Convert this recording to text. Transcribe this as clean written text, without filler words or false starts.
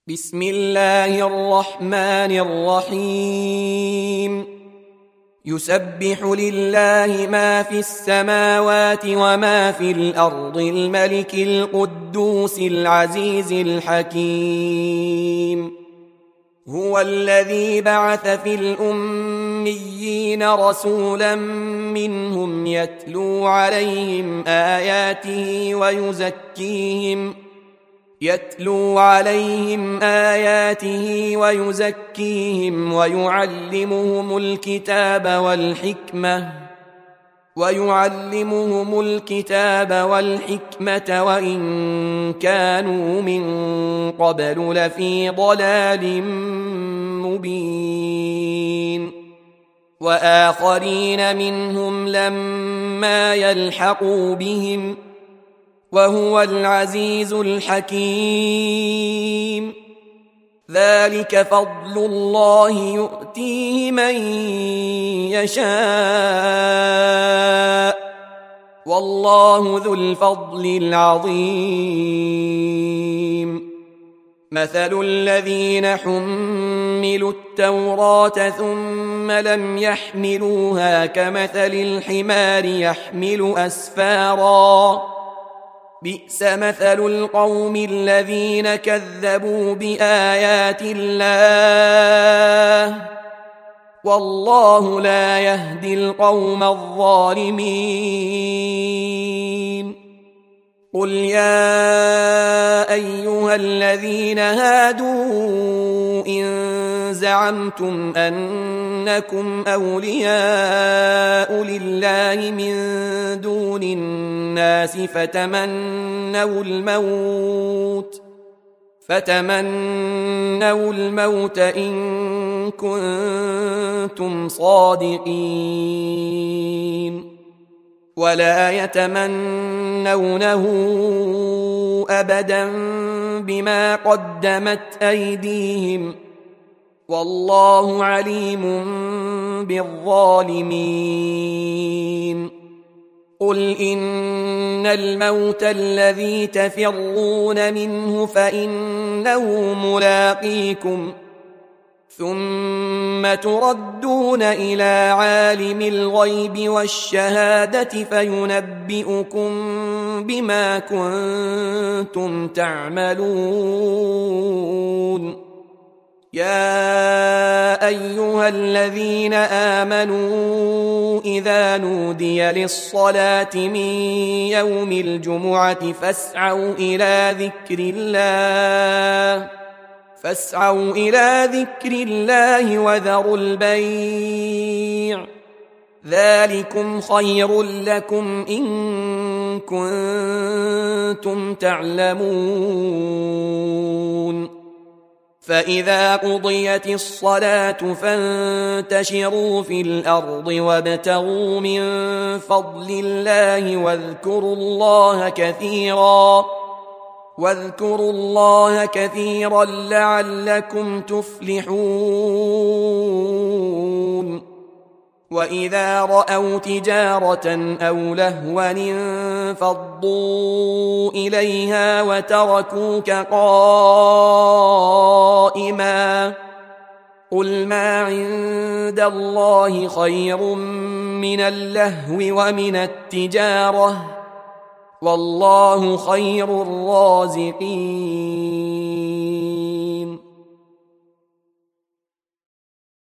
بسم الله الرحمن الرحيم يسبح لله ما في السماوات وما في الأرض الملك القدوس العزيز الحكيم هو الذي بعث في الأميين رسولا منهم يتلو عليهم آياته ويزكيهم ويعلمهم الكتاب والحكمة وإن كانوا من قبل لفي ضلال مبين وآخرين منهم لما يلحقوا بهم وهو العزيز الحكيم ذلك فضل الله يؤتيه من يشاء والله ذو الفضل العظيم مثل الذين حملوا التوراة ثم لم يحملوها كمثل الحمار يحمل أسفاراً بئس مثل القوم الذين كذبوا بآيات الله والله لا يهدي القوم الظالمين قل يا أيها الذين هادوا إن زعمتم أنكم أولياء لله من دون الناس فتمنوا الموت إن كنتم صادقين ولا يتمنونه أبدا بما قدمت أيديهم والله عليم بالظالمين قل إن الموت الذي تفرون منه فإنه ملاقيكم ثم تردون إلى عالم الغيب والشهادة فينبئكم بما كنتم تعملون يا أيها الذين آمنوا إذا نودي للصلاة من يوم الجمعة فاسعوا إلى ذكر الله وذروا البيع ذلكم خير لكم إن كنتم تعلمون فإذا قضيت الصلاة فانتشروا في الأرض وابتغوا من فضل الله واذكروا الله كثيرا لعلكم تفلحون وإذا رأوا تجارة أو لهوا انفضوا إليها وتركوك قائما قل ما عند الله خير من اللهو ومن التجارة والله خير الرازقين